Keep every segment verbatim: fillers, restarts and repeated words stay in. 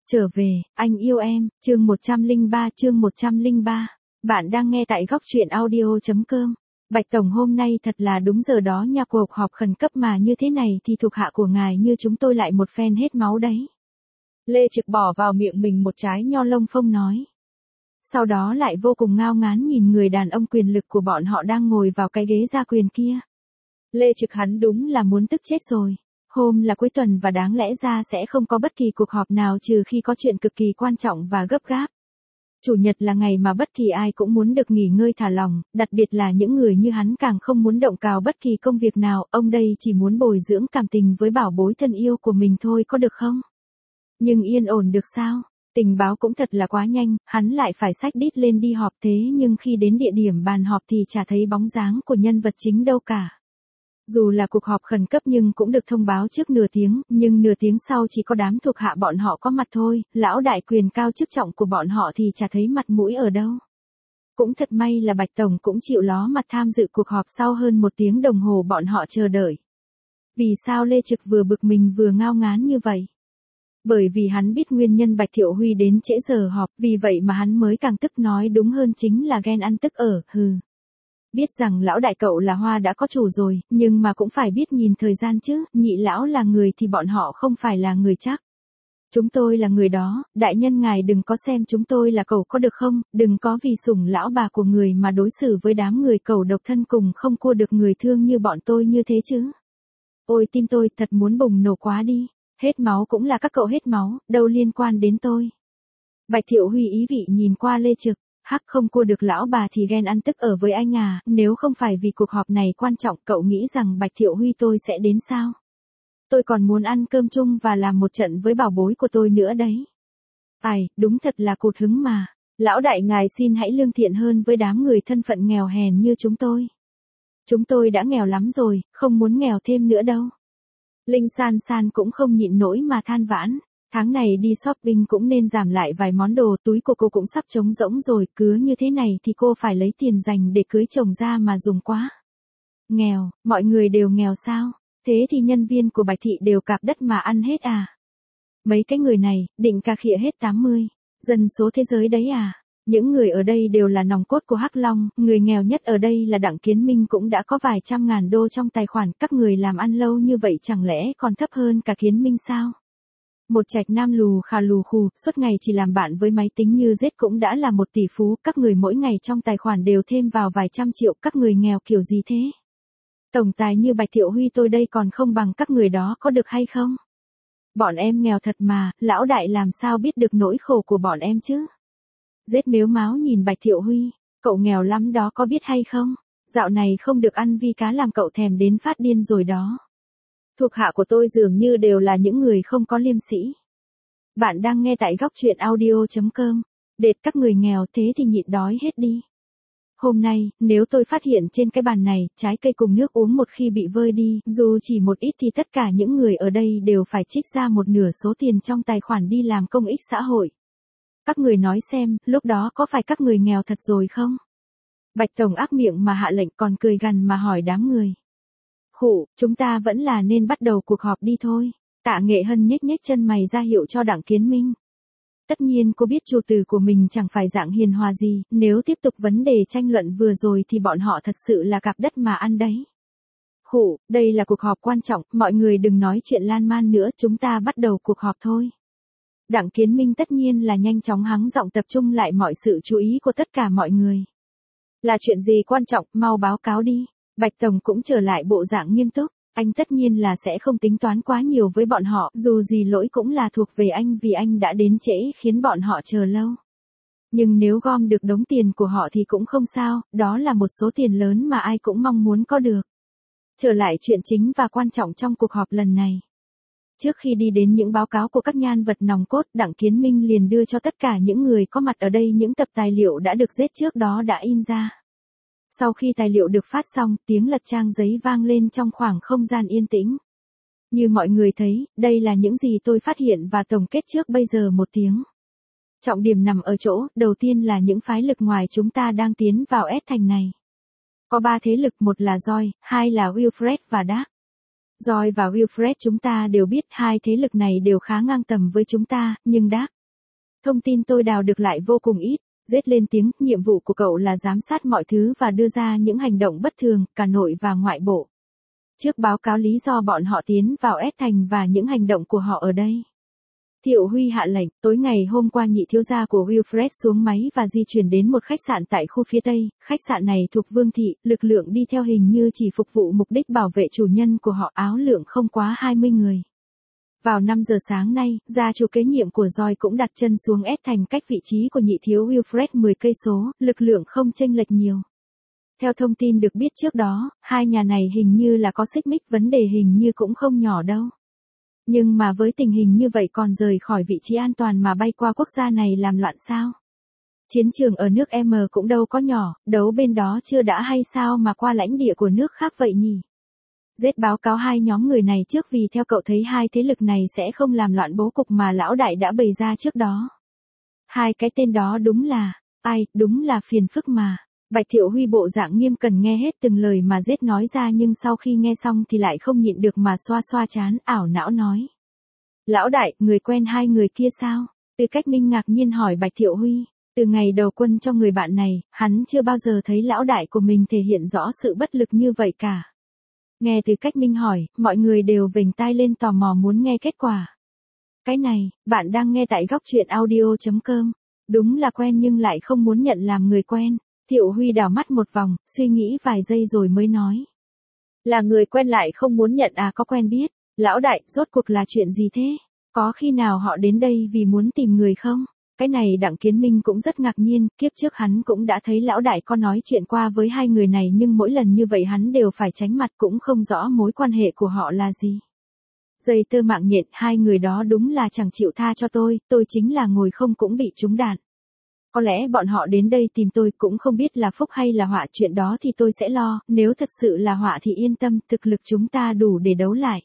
Trở về, anh yêu em, chương một trăm lẻ ba chương một trăm lẻ ba. Bạn đang nghe tại góc truyện audio.com. Bạch Tổng hôm nay thật là đúng giờ đó nha, cuộc họp khẩn cấp mà như thế này thì thuộc hạ của ngài như chúng tôi lại một phen hết máu đấy. Lê Trực bỏ vào miệng mình một trái nho lông phong nói. Sau đó lại vô cùng ngao ngán nhìn người đàn ông quyền lực của bọn họ đang ngồi vào cái ghế gia quyền kia. Lê Trực hắn đúng là muốn tức chết rồi. Hôm là cuối tuần và đáng lẽ ra sẽ không có bất kỳ cuộc họp nào trừ khi có chuyện cực kỳ quan trọng và gấp gáp. Chủ nhật là ngày mà bất kỳ ai cũng muốn được nghỉ ngơi thả lỏng, đặc biệt là những người như hắn càng không muốn động cào bất kỳ công việc nào, ông đây chỉ muốn bồi dưỡng cảm tình với bảo bối thân yêu của mình thôi, có được không? Nhưng yên ổn được sao? Tình báo cũng thật là quá nhanh, hắn lại phải xách đít lên đi họp, thế nhưng khi đến địa điểm bàn họp thì chả thấy bóng dáng của nhân vật chính đâu cả. Dù là cuộc họp khẩn cấp nhưng cũng được thông báo trước nửa tiếng, nhưng nửa tiếng sau chỉ có đám thuộc hạ bọn họ có mặt thôi, lão đại quyền cao chức trọng của bọn họ thì chả thấy mặt mũi ở đâu. Cũng thật may là Bạch Tổng cũng chịu ló mặt tham dự cuộc họp sau hơn một tiếng đồng hồ bọn họ chờ đợi. Vì sao Lê Trực vừa bực mình vừa ngao ngán như vậy? Bởi vì hắn biết nguyên nhân Bạch Thiệu Huy đến trễ giờ họp, vì vậy mà hắn mới càng tức, nói đúng hơn chính là ghen ăn tức ở, hừ. Biết rằng lão đại cậu là hoa đã có chủ rồi, nhưng mà cũng phải biết nhìn thời gian chứ, nhị lão là người thì bọn họ không phải là người chắc. Chúng tôi là người đó, đại nhân ngài đừng có xem chúng tôi là cậu có được không, đừng có vì sủng lão bà của người mà đối xử với đám người cậu độc thân cùng không cua được người thương như bọn tôi như thế chứ. Ôi tim tôi thật muốn bùng nổ quá đi, hết máu cũng là các cậu hết máu, đâu liên quan đến tôi. Bạch Thiệu Huy ý vị nhìn qua Lê Trực. Hắc, không cua được lão bà thì ghen ăn tức ở với anh à, nếu không phải vì cuộc họp này quan trọng cậu nghĩ rằng Bạch Thiệu Huy tôi sẽ đến sao? Tôi còn muốn ăn cơm chung và làm một trận với bảo bối của tôi nữa đấy. Ai, đúng thật là cụt hứng mà. Lão đại ngài xin hãy lương thiện hơn với đám người thân phận nghèo hèn như chúng tôi. Chúng tôi đã nghèo lắm rồi, không muốn nghèo thêm nữa đâu. Linh San San cũng không nhịn nổi mà than vãn. Tháng này đi shopping cũng nên giảm lại vài món đồ, túi của cô cũng sắp trống rỗng rồi, cứ như thế này thì cô phải lấy tiền dành để cưới chồng ra mà dùng quá. Nghèo, mọi người đều nghèo sao? Thế thì nhân viên của Bạch Thị đều cạp đất mà ăn hết à? Mấy cái người này, định cà khịa hết tám mươi, dân số thế giới đấy à? Những người ở đây đều là nòng cốt của Hắc Long, người nghèo nhất ở đây là Đặng Kiến Minh cũng đã có vài trăm ngàn đô trong tài khoản, các người làm ăn lâu như vậy chẳng lẽ còn thấp hơn cả Kiến Minh sao? Một trạch nam lù khà lù khù, suốt ngày chỉ làm bạn với máy tính như giết cũng đã là một tỷ phú, các người mỗi ngày trong tài khoản đều thêm vào vài trăm triệu, các người nghèo kiểu gì thế? Tổng tài như Bạch Thiệu Huy tôi đây còn không bằng các người đó, có được hay không? Bọn em nghèo thật mà, lão đại làm sao biết được nỗi khổ của bọn em chứ? Giết mếu máo nhìn Bạch Thiệu Huy, cậu nghèo lắm đó có biết hay không? Dạo này không được ăn vi cá làm cậu thèm đến phát điên rồi đó. Thuộc hạ của tôi dường như đều là những người không có liêm sĩ. Bạn đang nghe tại góc truyện audio.com. Đệt các người nghèo thế thì nhịn đói hết đi. Hôm nay, nếu tôi phát hiện trên cái bàn này, trái cây cùng nước uống một khi bị vơi đi, dù chỉ một ít thì tất cả những người ở đây đều phải trích ra một nửa số tiền trong tài khoản đi làm công ích xã hội. Các người nói xem, lúc đó có phải các người nghèo thật rồi không? Bạch Tổng ác miệng mà hạ lệnh còn cười gằn mà hỏi đám người. Khụ, chúng ta vẫn là nên bắt đầu cuộc họp đi thôi. Tạ Nghệ Hân nhếch nhếch chân mày ra hiệu cho Đặng Kiến Minh. Tất nhiên cô biết chủ tử của mình chẳng phải dạng hiền hòa gì, nếu tiếp tục vấn đề tranh luận vừa rồi thì bọn họ thật sự là cạp đất mà ăn đấy. Khụ, đây là cuộc họp quan trọng, mọi người đừng nói chuyện lan man nữa, chúng ta bắt đầu cuộc họp thôi. Đặng Kiến Minh tất nhiên là nhanh chóng hắng giọng tập trung lại mọi sự chú ý của tất cả mọi người. Là chuyện gì quan trọng, mau báo cáo đi. Bạch Tổng cũng trở lại bộ dạng nghiêm túc, anh tất nhiên là sẽ không tính toán quá nhiều với bọn họ, dù gì lỗi cũng là thuộc về anh vì anh đã đến trễ khiến bọn họ chờ lâu. Nhưng nếu gom được đống tiền của họ thì cũng không sao, đó là một số tiền lớn mà ai cũng mong muốn có được. Trở lại chuyện chính và quan trọng trong cuộc họp lần này. Trước khi đi đến những báo cáo của các nhân vật nòng cốt, Đặng Kiến Minh liền đưa cho tất cả những người có mặt ở đây những tập tài liệu đã được giết trước đó đã in ra. Sau khi tài liệu được phát xong, tiếng lật trang giấy vang lên trong khoảng không gian yên tĩnh. Như mọi người thấy, đây là những gì tôi phát hiện và tổng kết trước bây giờ một tiếng. Trọng điểm nằm ở chỗ, đầu tiên là những phái lực ngoài chúng ta đang tiến vào S thành này. Có ba thế lực, một là Joy, hai là Wilfred và Dark. Joy và Wilfred chúng ta đều biết hai thế lực này đều khá ngang tầm với chúng ta, nhưng Dark, Thông tin tôi đào được lại vô cùng ít. Rết lên tiếng, nhiệm vụ của cậu là giám sát mọi thứ và đưa ra những hành động bất thường, cả nội và ngoại bộ. Trước báo cáo lý do bọn họ tiến vào S thành và những hành động của họ ở đây. Thiệu Huy hạ lệnh, tối ngày hôm qua nhị thiếu gia của Wilfred xuống máy và di chuyển đến một khách sạn tại khu phía Tây. Khách sạn này thuộc Vương thị, lực lượng đi theo hình như chỉ phục vụ mục đích bảo vệ chủ nhân của họ, áo lượng không quá hai mươi người. Vào năm giờ sáng nay, gia chủ kế nhiệm của Joy cũng đặt chân xuống S thành cách vị trí của nhị thiếu Wilfred mười cây số, lực lượng không chênh lệch nhiều. Theo thông tin được biết trước đó, hai nhà này hình như là có xích mích, vấn đề hình như cũng không nhỏ đâu. Nhưng mà với tình hình như vậy còn rời khỏi vị trí an toàn mà bay qua quốc gia này làm loạn sao? Chiến trường ở nước M cũng đâu có nhỏ, đấu bên đó chưa đã hay sao mà qua lãnh địa của nước khác vậy nhỉ? Rết báo cáo hai nhóm người này trước vì theo cậu thấy hai thế lực này sẽ không làm loạn bố cục mà lão đại đã bày ra trước đó. Hai cái tên đó đúng là, ai, đúng là phiền phức mà. Bạch Thiệu Huy bộ dạng nghiêm cẩn nghe hết từng lời mà Rết nói ra, nhưng sau khi nghe xong thì lại không nhịn được mà xoa xoa trán, ảo não nói. Lão đại, người quen hai người kia sao? Từ Cách Minh ngạc nhiên hỏi Bạch Thiệu Huy. Từ ngày đầu quân cho người bạn này, hắn chưa bao giờ thấy lão đại của mình thể hiện rõ sự bất lực như vậy cả. Nghe Từ Cách Minh hỏi, mọi người đều vểnh tai lên tò mò muốn nghe kết quả. Cái này, bạn đang nghe tại góc truyện audio chấm com. Đúng là quen nhưng lại không muốn nhận làm người quen. Thiệu Huy đảo mắt một vòng, suy nghĩ vài giây rồi mới nói. Là người quen lại không muốn nhận à? Có quen biết. Lão đại, rốt cuộc là chuyện gì thế? Có khi nào họ đến đây vì muốn tìm người không? Cái này Đặng Kiến Minh cũng rất ngạc nhiên, kiếp trước hắn cũng đã thấy lão đại có nói chuyện qua với hai người này nhưng mỗi lần như vậy hắn đều phải tránh mặt, cũng không rõ mối quan hệ của họ là gì. Dây tơ mạng nhện, hai người đó đúng là chẳng chịu tha cho tôi, tôi chính là ngồi không cũng bị trúng đạn. Có lẽ bọn họ đến đây tìm tôi, cũng không biết là phúc hay là họa, chuyện đó thì tôi sẽ lo, nếu thật sự là họa thì yên tâm, thực lực chúng ta đủ để đấu lại.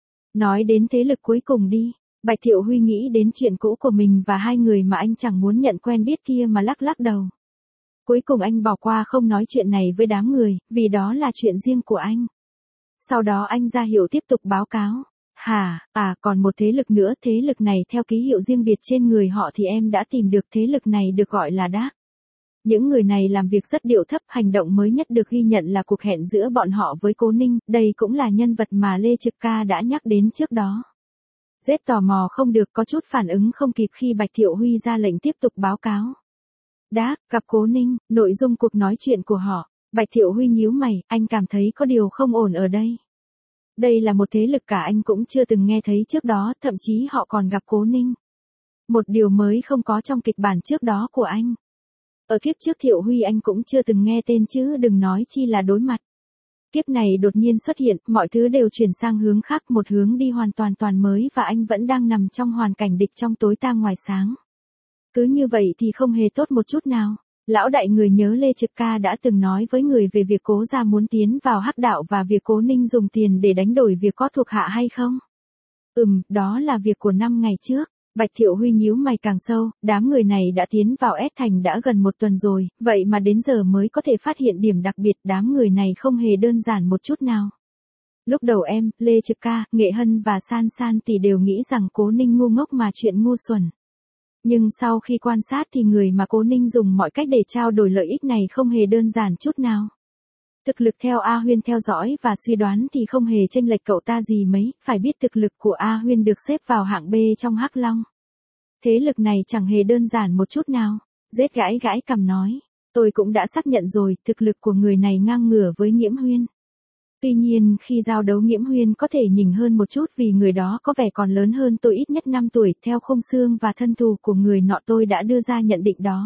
Nói đến thế lực cuối cùng đi. Bạch Thiệu Huy nghĩ đến chuyện cũ của mình và hai người mà anh chẳng muốn nhận quen biết kia mà lắc lắc đầu. Cuối cùng anh bỏ qua không nói chuyện này với đám người, vì đó là chuyện riêng của anh. Sau đó anh ra hiệu tiếp tục báo cáo. Hả, à còn một thế lực nữa, thế lực này theo ký hiệu riêng biệt trên người họ thì em đã tìm được, thế lực này được gọi là Đác. Những người này làm việc rất điệu thấp, hành động mới nhất được ghi nhận là cuộc hẹn giữa bọn họ với Cố Ninh, đây cũng là nhân vật mà Lê Trực Ca đã nhắc đến trước đó. Rết tò mò không được, có chút phản ứng không kịp khi Bạch Thiệu Huy ra lệnh tiếp tục báo cáo. Đác, gặp Cố Ninh, nội dung cuộc nói chuyện của họ. Bạch Thiệu Huy nhíu mày, anh cảm thấy có điều không ổn ở đây. Đây là một thế lực cả anh cũng chưa từng nghe thấy trước đó, thậm chí họ còn gặp Cố Ninh. Một điều mới không có trong kịch bản trước đó của anh. Ở kiếp trước Thiệu Huy anh cũng chưa từng nghe tên chứ đừng nói chi là đối mặt. Kiếp này đột nhiên xuất hiện, mọi thứ đều chuyển sang hướng khác, một hướng đi hoàn toàn toàn mới và anh vẫn đang nằm trong hoàn cảnh địch trong tối tăm ngoài sáng. Cứ như vậy thì không hề tốt một chút nào. Lão đại, người nhớ Lê Trực Ca đã từng nói với người về việc Cố gia muốn tiến vào hắc đạo và việc Cố Ninh dùng tiền để đánh đổi việc có thuộc hạ hay không? Ừm, đó là việc của năm ngày trước. Bạch Thiệu Huy nhíu mày càng sâu, đám người này đã tiến vào S thành đã gần một tuần rồi, vậy mà đến giờ mới có thể phát hiện điểm đặc biệt, đám người này không hề đơn giản một chút nào. Lúc đầu em, Lê Trực Ca, Nghệ Hân và San San thì đều nghĩ rằng Cố Ninh ngu ngốc mà chuyện ngu xuẩn. Nhưng sau khi quan sát thì người mà Cố Ninh dùng mọi cách để trao đổi lợi ích này không hề đơn giản chút nào. Thực lực theo A Huyên theo dõi và suy đoán thì không hề chênh lệch cậu ta gì mấy, phải biết thực lực của A Huyên được xếp vào hạng B trong Hắc Long. Thế lực này chẳng hề đơn giản một chút nào. Rết gãi gãi cằm nói, tôi cũng đã xác nhận rồi, thực lực của người này ngang ngửa với Nghiễm Huyên. Tuy nhiên khi giao đấu Nghiễm Huyên có thể nhỉnh hơn một chút vì người đó có vẻ còn lớn hơn tôi ít nhất năm tuổi, theo khung xương và thân thù của người nọ tôi đã đưa ra nhận định đó.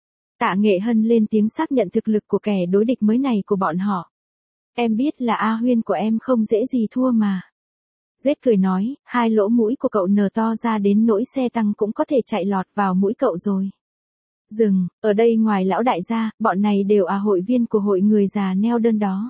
Tạ Nghệ Hân lên tiếng xác nhận thực lực của kẻ đối địch mới này của bọn họ. Em biết là A Huyên của em không dễ gì thua mà. Rết cười nói, hai lỗ mũi của cậu nở to ra đến nỗi xe tăng cũng có thể chạy lọt vào mũi cậu rồi. Dừng, ở đây ngoài lão đại gia, bọn này đều là hội viên của hội người già neo đơn đó.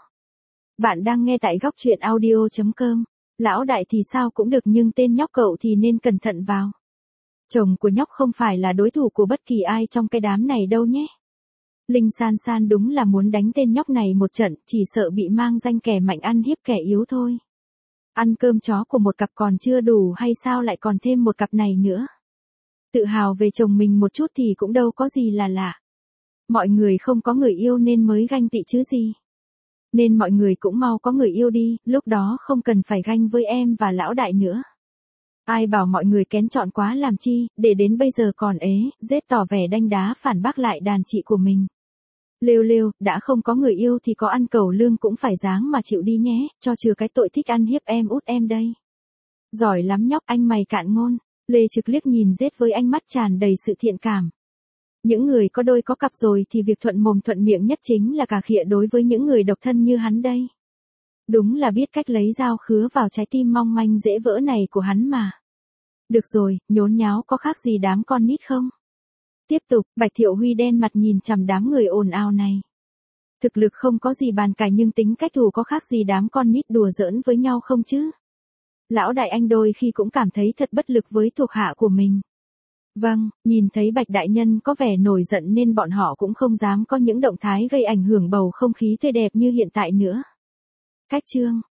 Bạn đang nghe tại góc truyện audio chấm com. Lão đại thì sao cũng được nhưng tên nhóc cậu thì nên cẩn thận vào. Chồng của nhóc không phải là đối thủ của bất kỳ ai trong cái đám này đâu nhé. Linh San San đúng là muốn đánh tên nhóc này một trận, chỉ sợ bị mang danh kẻ mạnh ăn hiếp kẻ yếu thôi. Ăn cơm chó của một cặp còn chưa đủ hay sao lại còn thêm một cặp này nữa. Tự hào về chồng mình một chút thì cũng đâu có gì là lạ. Mọi người không có người yêu nên mới ganh tị chứ gì. Nên mọi người cũng mau có người yêu đi, lúc đó không cần phải ganh với em và lão đại nữa. Ai bảo mọi người kén chọn quá làm chi, để đến bây giờ còn ế, rết tỏ vẻ đanh đá phản bác lại đàn chị của mình. Lêu lêu, đã không có người yêu thì có ăn cẩu lương cũng phải dáng mà chịu đi nhé, cho trừ cái tội thích ăn hiếp em út em đây. Giỏi lắm nhóc, anh mày cạn ngôn. Lê Trực liếc nhìn rết với ánh mắt tràn đầy sự thiện cảm. Những người có đôi có cặp rồi thì việc thuận mồm thuận miệng nhất chính là cà khịa đối với những người độc thân như hắn đây. Đúng là biết cách lấy dao khứa vào trái tim mong manh dễ vỡ này của hắn mà. Được rồi, nhốn nháo có khác gì đám con nít không? Tiếp tục, Bạch Thiệu Huy đen mặt nhìn chằm đám người ồn ào này. Thực lực không có gì bàn cãi nhưng tính cách thù có khác gì đám con nít đùa giỡn với nhau không chứ? Lão đại anh đôi khi cũng cảm thấy thật bất lực với thuộc hạ của mình. Vâng, nhìn thấy Bạch đại nhân có vẻ nổi giận nên bọn họ cũng không dám có những động thái gây ảnh hưởng bầu không khí tươi đẹp như hiện tại nữa. Cách chương